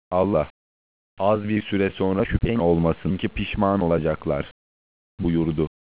Allah, az bir süre sonra şüphen olmasın ki pişman olacaklar buyurdu.